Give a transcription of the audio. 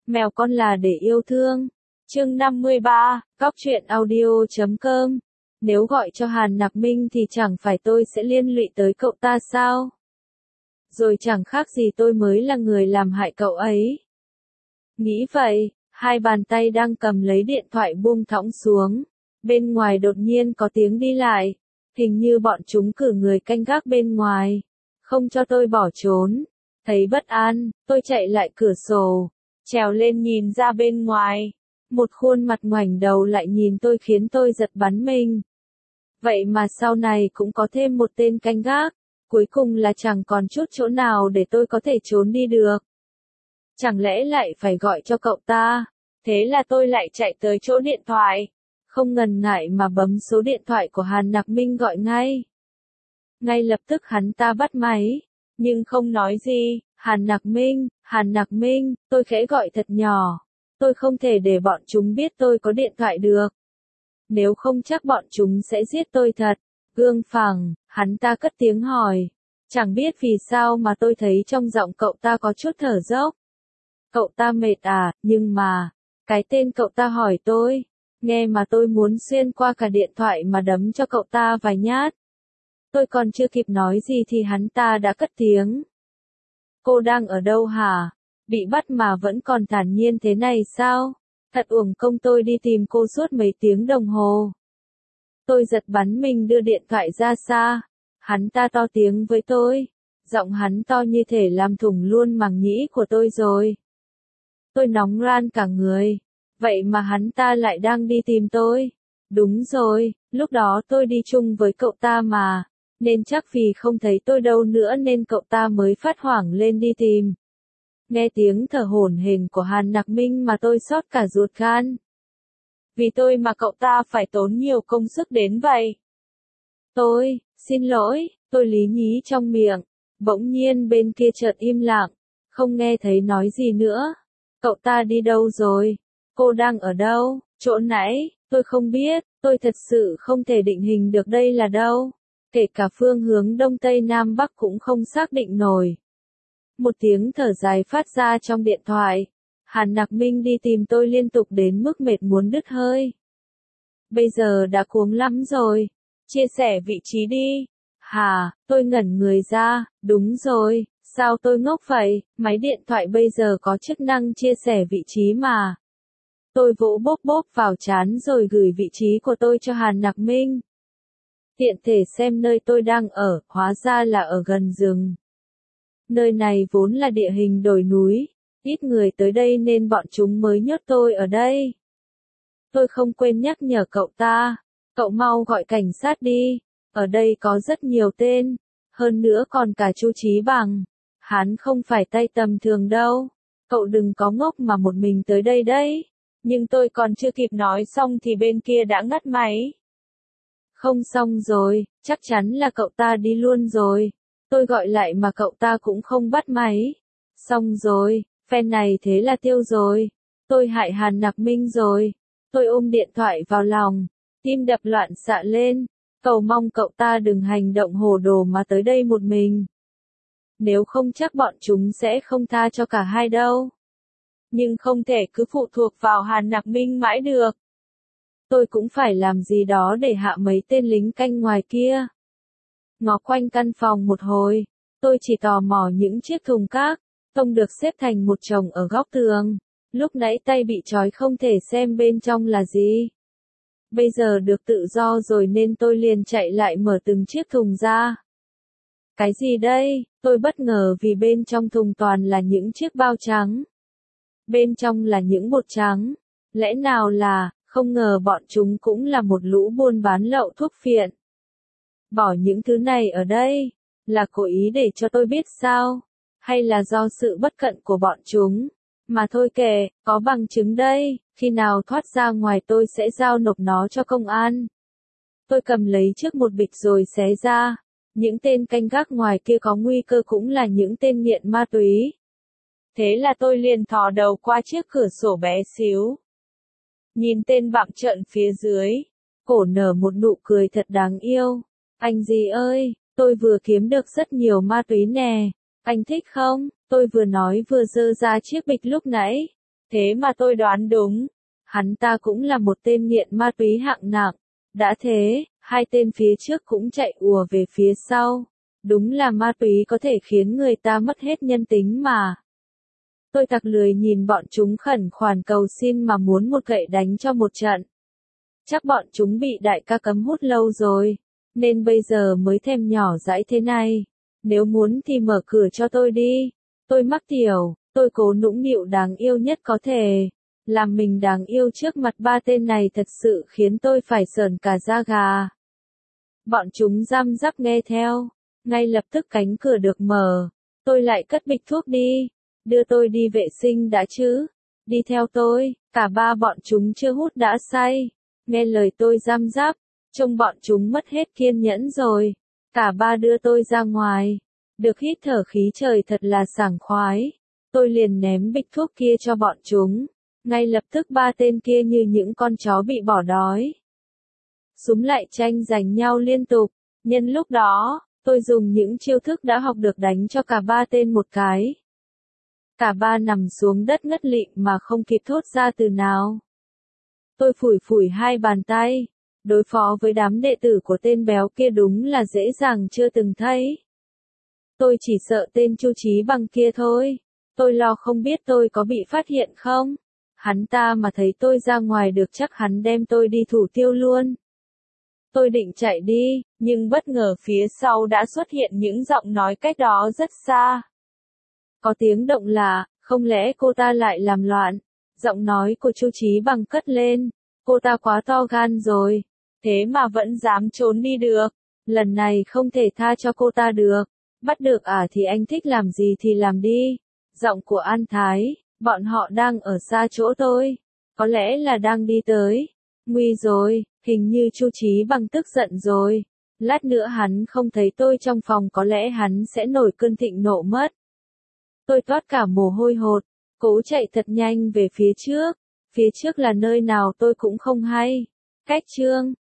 Mèo con là để yêu thương. Chương 53, Góc truyện audio.com. Nếu gọi cho Hàn Nặc Minh thì chẳng phải tôi sẽ liên lụy tới cậu ta sao? Rồi chẳng khác gì tôi mới là người làm hại cậu ấy. Nghĩ vậy, hai bàn tay đang cầm lấy điện thoại buông thõng xuống. Bên ngoài đột nhiên có tiếng đi lại. Hình như bọn chúng cử người canh gác bên ngoài. Không cho tôi bỏ trốn. Thấy bất an, tôi chạy lại cửa sổ. Trèo lên nhìn ra bên ngoài. Một khuôn mặt ngoảnh đầu lại nhìn tôi khiến tôi giật bắn mình. Vậy mà sau này cũng có thêm một tên canh gác. Cuối cùng là chẳng còn chút chỗ nào để tôi có thể trốn đi được. Chẳng lẽ lại phải gọi cho cậu ta? Thế là tôi lại chạy tới chỗ điện thoại. Không ngần ngại mà bấm số điện thoại của Hàn Nặc Minh gọi ngay. Ngay lập tức hắn ta bắt máy. Nhưng không nói gì. Hàn Nặc Minh, tôi khẽ gọi thật nhỏ. Tôi không thể để bọn chúng biết tôi có điện thoại được. Nếu không chắc bọn chúng sẽ giết tôi thật. Gương phẳng, hắn ta cất tiếng hỏi. Chẳng biết vì sao mà tôi thấy trong giọng cậu ta có chút thở dốc. Cậu ta mệt à, nhưng mà, cái tên cậu ta hỏi tôi. Nghe mà tôi muốn xuyên qua cả điện thoại mà đấm cho cậu ta vài nhát. Tôi còn chưa kịp nói gì thì hắn ta đã cất tiếng. Cô đang ở đâu hả? Bị bắt mà vẫn còn thản nhiên thế này sao? Thật uổng công tôi đi tìm cô suốt mấy tiếng đồng hồ. Tôi giật bắn mình đưa điện thoại ra xa. Hắn ta to tiếng với tôi. Giọng hắn to như thể làm thủng luôn màng nhĩ của tôi rồi. Tôi nóng ran cả người. Vậy mà hắn ta lại đang đi tìm tôi. Đúng rồi, lúc đó tôi đi chung với cậu ta mà. Nên chắc vì không thấy tôi đâu nữa nên cậu ta mới phát hoảng lên đi tìm. Nghe tiếng thở hổn hển của Hàn Nặc Minh mà tôi xót cả ruột gan. Vì tôi mà cậu ta phải tốn nhiều công sức đến vậy. Xin lỗi, tôi lý nhí trong miệng. Bỗng nhiên bên kia chợt im lặng, không nghe thấy nói gì nữa. Cậu ta đi đâu rồi? Cô đang ở đâu? Chỗ nãy, tôi không biết, tôi thật sự không thể định hình được đây là đâu. Kể cả phương hướng đông tây nam bắc cũng không xác định nổi. Một tiếng thở dài phát ra trong điện thoại. Hàn Nặc Minh đi tìm tôi liên tục đến mức mệt muốn đứt hơi. Bây giờ đã cuống lắm rồi. Chia sẻ vị trí đi. Hả, tôi ngẩn người ra, đúng rồi, sao tôi ngốc vậy, máy điện thoại bây giờ có chức năng chia sẻ vị trí mà. Tôi vỗ bốp bốp vào trán rồi gửi vị trí của tôi cho Hàn Nặc Minh. Tiện thể xem nơi tôi đang ở, hóa ra là ở gần rừng. Nơi này vốn là địa hình đồi núi, ít người tới đây nên bọn chúng mới nhốt tôi ở đây. Tôi không quên nhắc nhở cậu ta, cậu mau gọi cảnh sát đi, ở đây có rất nhiều tên, hơn nữa còn cả Chu Chí Bằng. Hắn không phải tay tầm thường đâu, cậu đừng có ngốc mà một mình tới đây đấy. Nhưng tôi còn chưa kịp nói xong thì bên kia đã ngắt máy. Không xong rồi, chắc chắn là cậu ta đi luôn rồi. Tôi gọi lại mà cậu ta cũng không bắt máy. Xong rồi, phen này thế là tiêu rồi. Tôi hại Hàn Nặc Minh rồi. Tôi ôm điện thoại vào lòng, tim đập loạn xạ lên, cầu mong cậu ta đừng hành động hồ đồ mà tới đây một mình. Nếu không chắc bọn chúng sẽ không tha cho cả hai đâu. Nhưng không thể cứ phụ thuộc vào Hàn Nặc Minh mãi được. Tôi cũng phải làm gì đó để hạ mấy tên lính canh ngoài kia. Ngó quanh căn phòng một hồi, tôi chỉ tò mò những chiếc thùng cát, không được xếp thành một chồng ở góc tường. Lúc nãy tay bị trói không thể xem bên trong là gì. Bây giờ được tự do rồi nên tôi liền chạy lại mở từng chiếc thùng ra. Cái gì đây? Tôi bất ngờ vì bên trong thùng toàn là những chiếc bao trắng. Bên trong là những bột trắng. Lẽ nào là, không ngờ bọn chúng cũng là một lũ buôn bán lậu thuốc phiện. Bỏ những thứ này ở đây, là cố ý để cho tôi biết sao? Hay là do sự bất cẩn của bọn chúng? Mà thôi kệ, có bằng chứng đây, khi nào thoát ra ngoài tôi sẽ giao nộp nó cho công an. Tôi cầm lấy trước một bịch rồi xé ra. Những tên canh gác ngoài kia có nguy cơ cũng là những tên nghiện ma túy. Thế là tôi liền thò đầu qua chiếc cửa sổ bé xíu. Nhìn tên bặm trợn phía dưới, cổ nở một nụ cười thật đáng yêu. Anh gì ơi, tôi vừa kiếm được rất nhiều ma túy nè. Anh thích không? Tôi vừa nói vừa giơ ra chiếc bịch lúc nãy. Thế mà tôi đoán đúng. Hắn ta cũng là một tên nghiện ma túy hạng nặng. Đã thế, hai tên phía trước cũng chạy ùa về phía sau. Đúng là ma túy có thể khiến người ta mất hết nhân tính mà. Tôi tặc lười nhìn bọn chúng khẩn khoản cầu xin mà muốn một gậy đánh cho một trận. Chắc bọn chúng bị đại ca cấm hút lâu rồi, nên bây giờ mới thèm nhỏ dãi thế này. Nếu muốn thì mở cửa cho tôi đi. Tôi mắc tiểu, tôi cố nũng nịu đáng yêu nhất có thể. Làm mình đáng yêu trước mặt ba tên này thật sự khiến tôi phải sởn cả da gà. Bọn chúng răm rắp nghe theo. Ngay lập tức cánh cửa được mở. Tôi lại cất bịch thuốc đi. Đưa tôi đi vệ sinh đã chứ. Đi theo tôi. Cả ba bọn chúng chưa hút đã say. Nghe lời tôi răm rắp. Trông bọn chúng mất hết kiên nhẫn rồi. Cả ba đưa tôi ra ngoài. Được hít thở khí trời thật là sảng khoái. Tôi liền ném bịch thuốc kia cho bọn chúng. Ngay lập tức ba tên kia như những con chó bị bỏ đói. Súng lại tranh giành nhau liên tục. Nhân lúc đó, tôi dùng những chiêu thức đã học được đánh cho cả ba tên một cái. Cả ba nằm xuống đất ngất lịm mà không kịp thốt ra từ nào. Tôi phủi phủi hai bàn tay. Đối phó với đám đệ tử của tên béo kia đúng là dễ dàng chưa từng thấy. Tôi chỉ sợ tên Chu Chí Bằng kia thôi. Tôi lo không biết tôi có bị phát hiện không. Hắn ta mà thấy tôi ra ngoài được chắc hắn đem tôi đi thủ tiêu luôn. Tôi định chạy đi, nhưng bất ngờ phía sau đã xuất hiện những giọng nói cách đó rất xa. Có tiếng động lạ, không lẽ cô ta lại làm loạn? Giọng nói của Chu Chí Bằng cất lên. Cô ta quá to gan rồi. Thế mà vẫn dám trốn đi được. Lần này không thể tha cho cô ta được. Bắt được thì anh thích làm gì thì làm đi. Giọng của An Thái. Bọn họ đang ở xa chỗ tôi. Có lẽ là đang đi tới. Nguy rồi, hình như Chu Chí Bằng tức giận rồi. Lát nữa hắn không thấy tôi trong phòng có lẽ hắn sẽ nổi cơn thịnh nộ mất. Tôi toát cả mồ hôi hột. Cố chạy thật nhanh về phía trước. Phía trước là nơi nào tôi cũng không hay. Cách chương